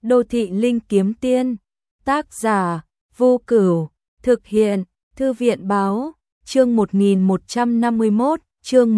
Đô thị linh kiếm tiên, tác giả, Vô Cửu, thực hiện, Thư viện báo, chương 1151, chương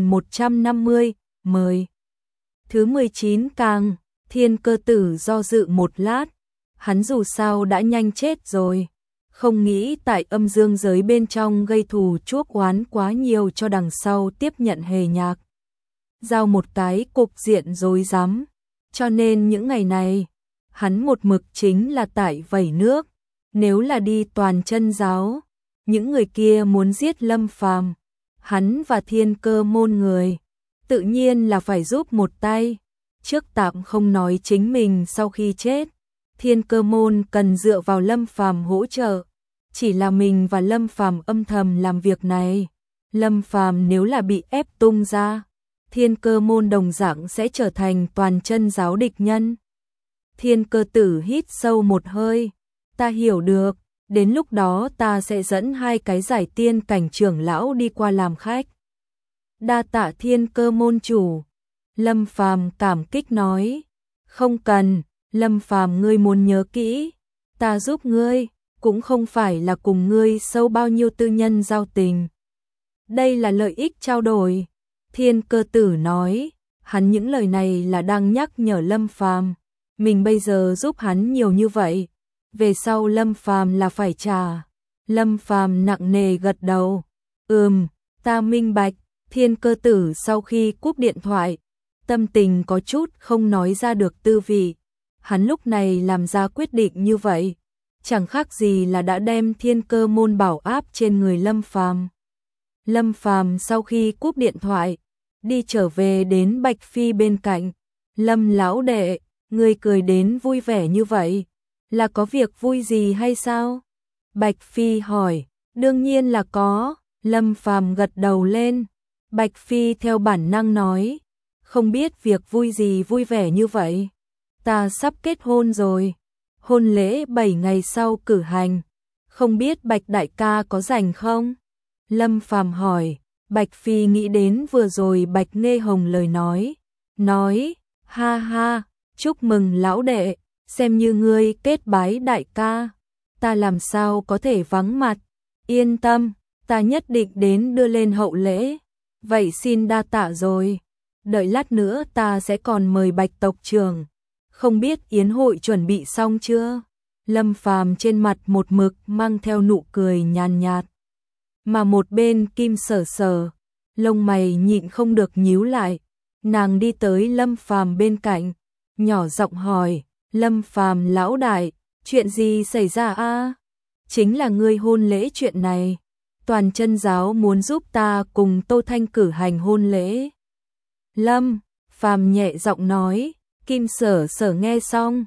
1150, mời. Thứ 19 càng, Thiên Cơ Tử do dự một lát, hắn dù sao đã nhanh chết rồi, không nghĩ tại âm dương giới bên trong gây thù chuốc oán quá nhiều cho đằng sau tiếp nhận hề nhạc. Giao một cái cục diện rối rắm, cho nên những ngày này, hắn một mực chính là tại vẩy nước, nếu là đi toàn chân giáo, những người kia muốn giết Lâm Phàm, hắn và Thiên Cơ môn người, tự nhiên là phải giúp một tay. Trước tạm không nói chính mình sau khi chết, Thiên Cơ môn cần dựa vào Lâm Phàm hỗ trợ, chỉ là mình và Lâm Phàm âm thầm làm việc này. Lâm Phàm nếu là bị ép tung ra, Thiên Cơ môn đồng dạng sẽ trở thành toàn chân giáo địch nhân. Thiên Cơ Tử hít sâu một hơi, ta hiểu được, đến lúc đó ta sẽ dẫn hai cái giải tiên cảnh trưởng lão đi qua làm khách. Đa tạ Thiên Cơ môn chủ. Lâm Phàm cảm kích nói, không cần, Lâm Phàm ngươi muốn nhớ kỹ, ta giúp ngươi, cũng không phải là cùng ngươi sâu bao nhiêu tư nhân giao tình. Đây là lợi ích trao đổi. Thiên Cơ Tử nói, hắn những lời này là đang nhắc nhở Lâm Phàm, mình bây giờ giúp hắn nhiều như vậy, về sau Lâm Phàm là phải trả. Lâm Phàm nặng nề gật đầu, ta minh bạch. Thiên Cơ Tử sau khi cúp điện thoại, tâm tình có chút không nói ra được tư vị. Hắn lúc này làm ra quyết định như vậy, chẳng khác gì là đã đem Thiên Cơ môn bảo áp trên người Lâm Phàm. Lâm Phàm sau khi cúp điện thoại, đi trở về đến Bạch Phi bên cạnh. Lâm lão đệ, ngươi cười đến vui vẻ như vậy, là có việc vui gì hay sao? Bạch Phi hỏi, đương nhiên là có. Lâm Phàm gật đầu lên. Bạch Phi theo bản năng nói, không biết việc vui gì vui vẻ như vậy. Ta sắp kết hôn rồi, hôn lễ 7 ngày sau cử hành, không biết Bạch đại ca có rảnh không? Lâm Phàm hỏi. Bạch Phi nghĩ đến vừa rồi Bạch Nghê Hồng lời nói, ha ha, chúc mừng lão đệ, xem như ngươi kết bái đại ca, ta làm sao có thể vắng mặt, yên tâm, ta nhất định đến đưa lên hậu lễ, vậy xin đa tạ rồi, đợi lát nữa ta sẽ còn mời Bạch tộc trưởng, không biết yến hội chuẩn bị xong chưa? Lâm Phàm trên mặt một mực mang theo nụ cười nhàn nhạt. Mà một bên Kim Sở Sở, lông mày nhịn không được nhíu lại, nàng đi tới Lâm Phàm bên cạnh, nhỏ giọng hỏi, Lâm Phàm lão đại, chuyện gì xảy ra a? Chính là ngươi hôn lễ chuyện này, toàn chân giáo muốn giúp ta cùng Tô Thanh cử hành hôn lễ. Lâm Phàm nhẹ giọng nói. Kim Sở Sở nghe xong,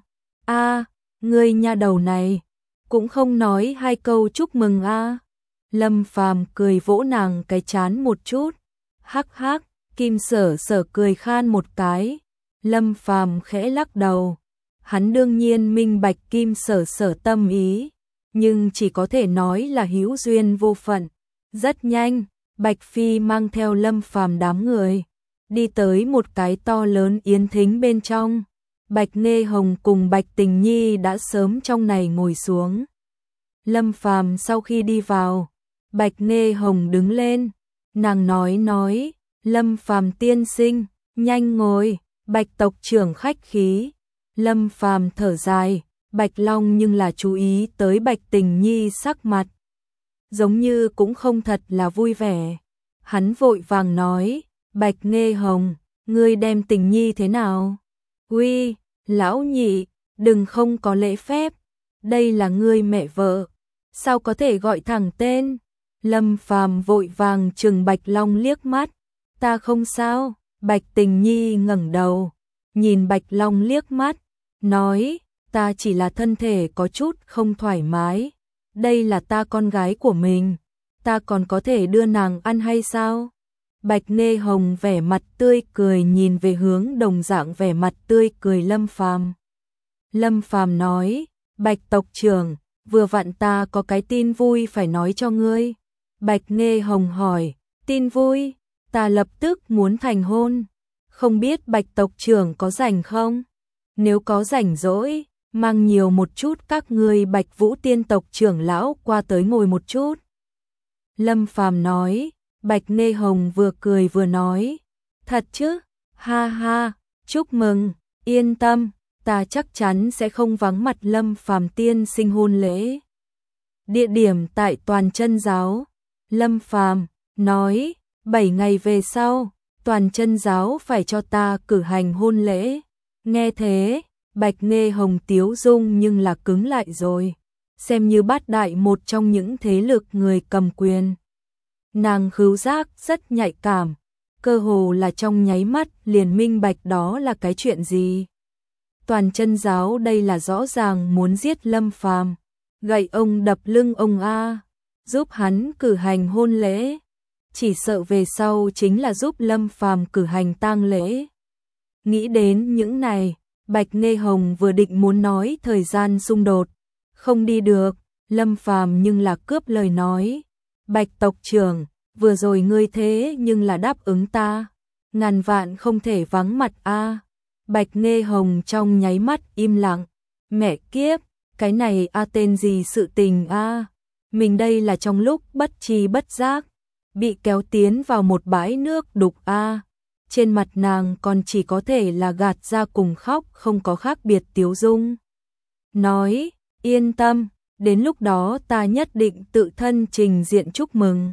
ngươi nha đầu này, cũng không nói hai câu chúc mừng a. Lâm Phàm cười vỗ nàng cái trán một chút, hắc hắc. Kim Sở Sở cười khan một cái. Lâm Phàm khẽ lắc đầu, hắn đương nhiên minh bạch Kim Sở Sở tâm ý, nhưng chỉ có thể nói là hữu duyên vô phận. Rất nhanh, Bạch Phi mang theo Lâm Phàm đám người đi tới một cái to lớn yến thính bên trong. Bạch Nghê Hồng cùng Bạch Tình Nhi đã sớm trong này ngồi xuống. Lâm Phàm sau khi đi vào, Bạch Nghê Hồng đứng lên, nàng nói, Lâm Phàm tiên sinh, nhanh ngồi, Bạch tộc trưởng khách khí. Lâm Phàm thở dài, Bạch Long nhưng là chú ý tới Bạch Tình Nhi sắc mặt, giống như cũng không thật là vui vẻ. Hắn vội vàng nói, Bạch Nghê Hồng, ngươi đem Tình Nhi thế nào? Uy, lão nhị, đừng không có lễ phép, đây là ngươi mẹ vợ, sao có thể gọi thẳng tên? Lâm Phàm vội vàng trừng Bạch Long liếc mắt, ta không sao. Bạch Tình Nhi ngẩng đầu, nhìn Bạch Long liếc mắt, nói, ta chỉ là thân thể có chút không thoải mái, đây là ta con gái của mình, ta còn có thể đưa nàng ăn hay sao? Bạch Nghê Hồng vẻ mặt tươi cười nhìn về hướng đồng dạng vẻ mặt tươi cười Lâm Phàm. Lâm Phàm nói, Bạch tộc trưởng, vừa vặn ta có cái tin vui phải nói cho ngươi. Bạch Nghê Hồng hỏi, tin vui? Ta lập tức muốn thành hôn, không biết Bạch tộc trưởng có rảnh không? nếu có rảnh rỗi, mang nhiều một chút các ngươi Bạch Vũ tiên tộc trưởng lão qua tới ngồi một chút. Lâm Phàm nói, Bạch Nê Hồng vừa cười vừa nói, thật chứ, ha ha, chúc mừng, yên tâm, ta chắc chắn sẽ không vắng mặt Lâm Phàm tiên sinh hôn lễ. Địa điểm tại Toàn Chân Giáo. Lâm Phàm nói, 7 ngày về sau, Toàn Chân Giáo phải cho ta cử hành hôn lễ. Nghe thế, Bạch Nê Hồng tiếu dung nhưng là cứng lại rồi, xem như bát đại một trong những thế lực người cầm quyền. Nàng khứu giác rất nhạy cảm, cơ hồ là trong nháy mắt liền minh bạch đó là cái chuyện gì. Toàn Chân Giáo đây là rõ ràng muốn giết Lâm Phàm, gậy ông đập lưng ông a, giúp hắn cử hành hôn lễ, chỉ sợ về sau chính là giúp Lâm Phàm cử hành tang lễ. Nghĩ đến những này, Bạch Nê Hồng vừa định muốn nói thời gian xung đột, không đi được, Lâm Phàm nhưng là cướp lời nói, Bạch tộc trưởng, vừa rồi ngươi thế nhưng là đáp ứng ta, ngàn vạn không thể vắng mặt a. Bạch Nê Hồng trong nháy mắt im lặng, mẹ kiếp, cái này a tên gì sự tình a, mình đây là trong lúc bất tri bất giác, bị kéo tiến vào một bãi nước đục a. Trên mặt nàng còn chỉ có thể là gạt ra cùng khóc không có khác biệt tiếu dung. Nói, yên tâm, đến lúc đó ta nhất định tự thân trình diện chúc mừng.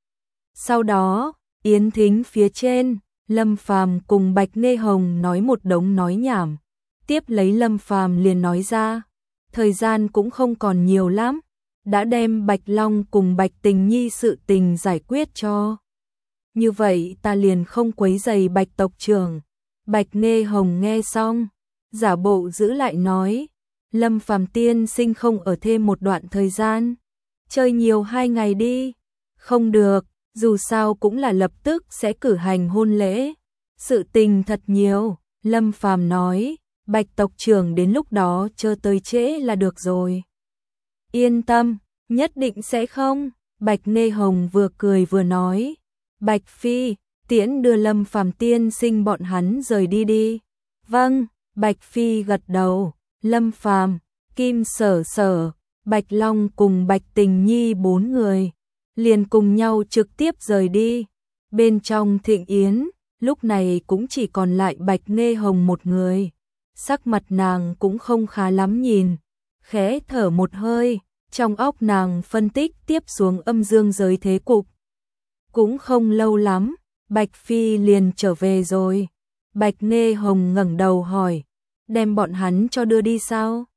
Sau đó, yến thính phía trên, Lâm Phàm cùng Bạch Nê Hồng nói một đống nói nhảm. Tiếp lấy Lâm Phàm liền nói ra, thời gian cũng không còn nhiều lắm, đã đem Bạch Long cùng Bạch Tình Nhi sự tình giải quyết cho. Như vậy ta liền không quấy rầy Bạch tộc trưởng. Bạch Nê Hồng nghe xong, giả bộ giữ lại nói, Lâm Phàm tiên sinh không ở thêm một đoạn thời gian, chơi nhiều 2 ngày đi. Không được, dù sao cũng là lập tức sẽ cử hành hôn lễ, sự tình thật nhiều. Lâm Phàm nói, Bạch tộc trưởng đến lúc đó chờ tới trễ là được rồi. Yên tâm, nhất định sẽ không. Bạch Nê Hồng vừa cười vừa nói, Bạch Phi, tiễn đưa Lâm Phàm tiên sinh bọn hắn rời đi đi. Vâng, Bạch Phi gật đầu. Lâm Phàm, Kim Sở Sở, Bạch Long cùng Bạch Tình Nhi 4 người liền cùng nhau trực tiếp rời đi. Bên trong thịnh yến, lúc này cũng chỉ còn lại Bạch Nê Hồng một người. Sắc mặt nàng cũng không khá lắm nhìn, khẽ thở một hơi, trong óc nàng phân tích tiếp xuống âm dương giới thế cục. Cũng không lâu lắm, Bạch Phi liền trở về rồi. Bạch Nê Hồng ngẩng đầu hỏi, đem bọn hắn cho đưa đi sao?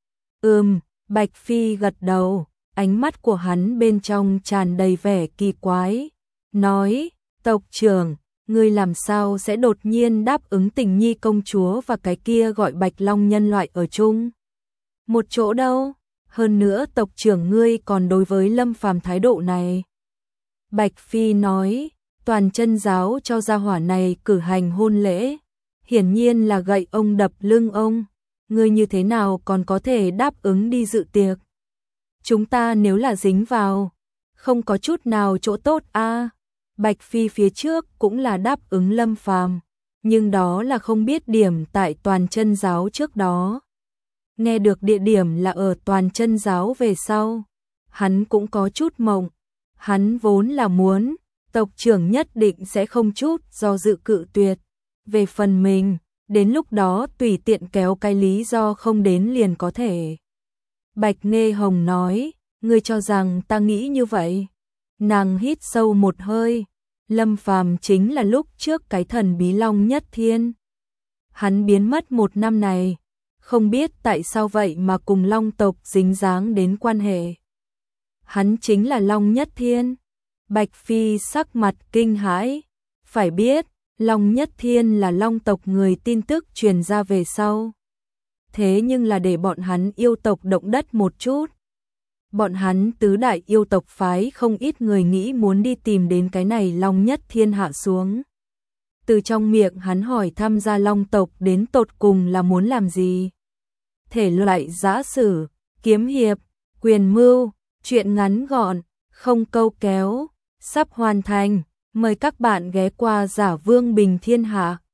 Bạch Phi gật đầu, ánh mắt của hắn bên trong tràn đầy vẻ kỳ quái. Nói, tộc trưởng, ngươi làm sao sẽ đột nhiên đáp ứng Tình Nhi công chúa và cái kia gọi Bạch Long nhân loại ở chung một chỗ đâu? Hơn nữa tộc trưởng ngươi còn đối với Lâm Phàm thái độ này. Bạch Phi nói, Toàn Chân Giáo cho gia hỏa này cử hành hôn lễ, hiển nhiên là gậy ông đập lưng ông, ngươi như thế nào còn có thể đáp ứng đi dự tiệc? Chúng ta nếu là dính vào, không có chút nào chỗ tốt a. Bạch Phi phía trước cũng là đáp ứng Lâm Phàm, nhưng đó là không biết điểm tại Toàn Chân Giáo trước đó. Nghe được địa điểm là ở Toàn Chân Giáo về sau, hắn cũng có chút mộng. Hắn vốn là muốn, tộc trưởng nhất định sẽ không chút do dự cự tuyệt. Về phần mình, đến lúc đó tùy tiện kéo cái lý do không đến liền có thể. Bạch Nê Hồng nói, ngươi cho rằng ta nghĩ như vậy? Nàng hít sâu một hơi, Lâm Phàm chính là lúc trước cái thần bí Long Nhất Thiên. Hắn biến mất 1 năm này, không biết tại sao vậy mà cùng Long tộc dính dáng đến quan hệ. Hắn chính là Long Nhất Thiên. Bạch Phi sắc mặt kinh hãi, phải biết, Long Nhất Thiên là Long tộc người tin tức truyền ra về sau. Thế nhưng là để bọn hắn yêu tộc động đất một chút. Bọn hắn tứ đại yêu tộc phái không ít người nghĩ muốn đi tìm đến cái này Long Nhất Thiên hạ xuống. Từ trong miệng hắn hỏi tham gia Long tộc đến tột cùng là muốn làm gì? Thể loại giã sử, kiếm hiệp, quyền mưu, chuyện ngắn gọn, không câu kéo, sắp hoàn thành. Mời các bạn ghé qua Giả Vương Bình Thiên Hạ.